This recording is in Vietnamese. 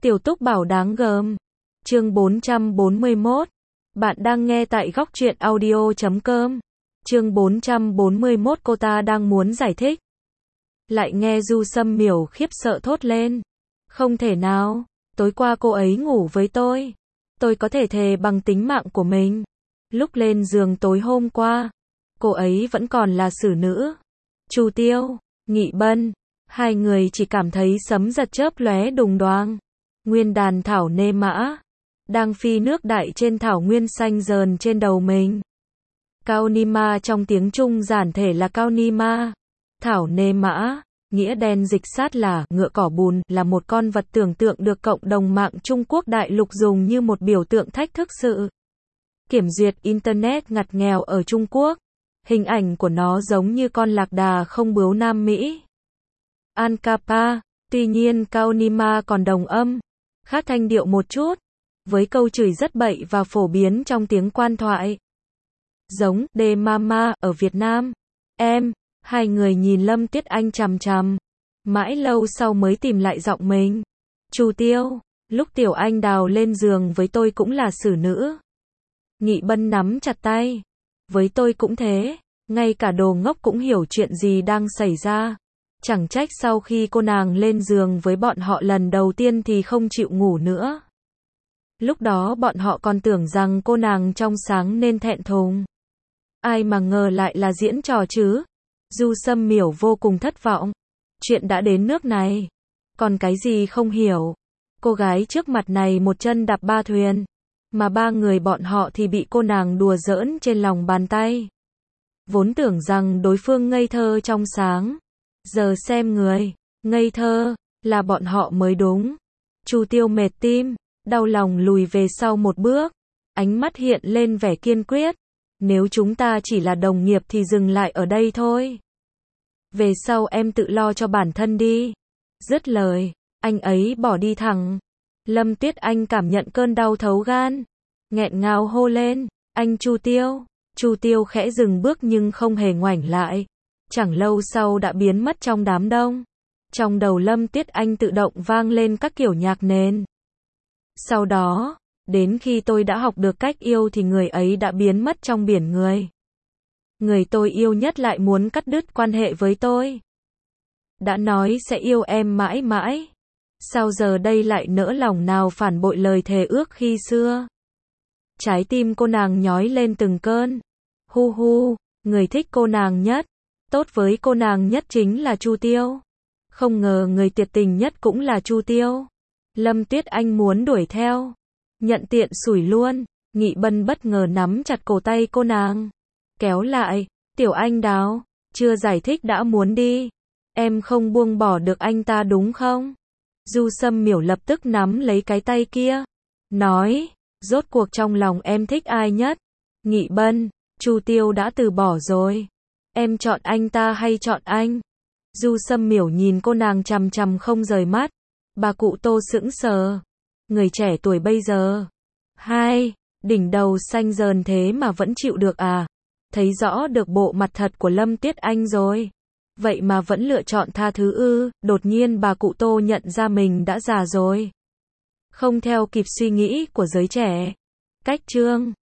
Tiểu Túc bảo đáng gờm. Chương 441. Bạn đang nghe tại góc truyện audio.com. Chương 441 cô ta đang muốn giải thích. Lại nghe Du Sâm Miểu khiếp sợ thốt lên. Không thể nào, tối qua cô ấy ngủ với tôi. Tôi có thể thề bằng tính mạng của mình. Lúc lên giường tối hôm qua, cô ấy vẫn còn là xử nữ. Chu Tiêu, Nghị Bân, hai người chỉ cảm thấy sấm giật chớp lóe đùng đoàng. Nguyên đàn thảo nê mã đang phi nước đại trên thảo nguyên xanh dờn trên đầu mình. Cao ni ma trong tiếng Trung giản thể là cao ni ma. Thảo nê mã, nghĩa đen dịch sát là ngựa cỏ bùn, là một con vật tưởng tượng được cộng đồng mạng Trung Quốc đại lục dùng như một biểu tượng thách thức sự kiểm duyệt Internet ngặt nghèo ở Trung Quốc. Hình ảnh của nó giống như con lạc đà không bướu Nam Mỹ. Ankapa, tuy nhiên Cao ni ma còn đồng âm, khác thanh điệu một chút, với câu chửi rất bậy và phổ biến trong tiếng quan thoại. Giống de mama ở Việt Nam. Em, hai người nhìn Lâm Tuyết Anh chằm chằm. Mãi lâu sau mới tìm lại giọng mình. Chu Tiêu, lúc Tiểu Anh đào lên giường với tôi cũng là xử nữ. Nghị Bân nắm chặt tay. Với tôi cũng thế, ngay cả đồ ngốc cũng hiểu chuyện gì đang xảy ra. Chẳng trách sau khi cô nàng lên giường với bọn họ lần đầu tiên thì không chịu ngủ nữa. Lúc đó bọn họ còn tưởng rằng cô nàng trong sáng nên thẹn thùng. Ai mà ngờ lại là diễn trò chứ. Du Sâm Miểu vô cùng thất vọng. Chuyện đã đến nước này, còn cái gì không hiểu. Cô gái trước mặt này một chân đạp ba thuyền, mà ba người bọn họ thì bị cô nàng đùa giỡn trên lòng bàn tay. Vốn tưởng rằng đối phương ngây thơ trong sáng, giờ xem người ngây thơ là bọn họ mới đúng. Chu Tiêu mệt tim, đau lòng lùi về sau một bước, ánh mắt hiện lên vẻ kiên quyết. Nếu chúng ta chỉ là đồng nghiệp thì dừng lại ở đây thôi. Về sau em tự lo cho bản thân đi. Dứt lời, anh ấy bỏ đi thẳng. Lâm Tuyết Anh cảm nhận cơn đau thấu gan, nghẹn ngào hô lên, anh Chu Tiêu. Chu Tiêu khẽ dừng bước nhưng không hề ngoảnh lại. Chẳng lâu sau đã biến mất trong đám đông. Trong đầu Lâm Tuyết Anh tự động vang lên các kiểu nhạc nền. Sau đó, đến khi tôi đã học được cách yêu thì người ấy đã biến mất trong biển người. Người tôi yêu nhất lại muốn cắt đứt quan hệ với tôi. Đã nói sẽ yêu em mãi mãi. Sao giờ đây lại nỡ lòng nào phản bội lời thề ước khi xưa. Trái tim cô nàng nhói lên từng cơn. Hu hu, người thích cô nàng nhất, tốt với cô nàng nhất chính là Chu Tiêu. Không ngờ người tuyệt tình nhất cũng là Chu Tiêu. Lâm Tuyết Anh muốn đuổi theo, nhận tiện sủi luôn. Nghị Bân bất ngờ nắm chặt cổ tay cô nàng, kéo lại. Tiểu Anh Đào, chưa giải thích đã muốn đi. Em không buông bỏ được anh ta đúng không? Du Sâm Miểu lập tức nắm lấy cái tay kia, nói, rốt cuộc trong lòng em thích ai nhất? Nghị Bân, Chu Tiêu đã từ bỏ rồi. Em chọn anh ta hay chọn anh? Du Sâm Miểu nhìn cô nàng chằm chằm không rời mắt. Bà cụ Tô sững sờ. Người trẻ tuổi bây giờ, đỉnh đầu xanh dờn thế mà vẫn chịu được à? Thấy rõ được bộ mặt thật của Lâm Tuyết Anh rồi. Vậy mà vẫn lựa chọn tha thứ ư? Đột nhiên bà cụ Tô nhận ra mình đã già rồi. Không theo kịp suy nghĩ của giới trẻ. Cách chương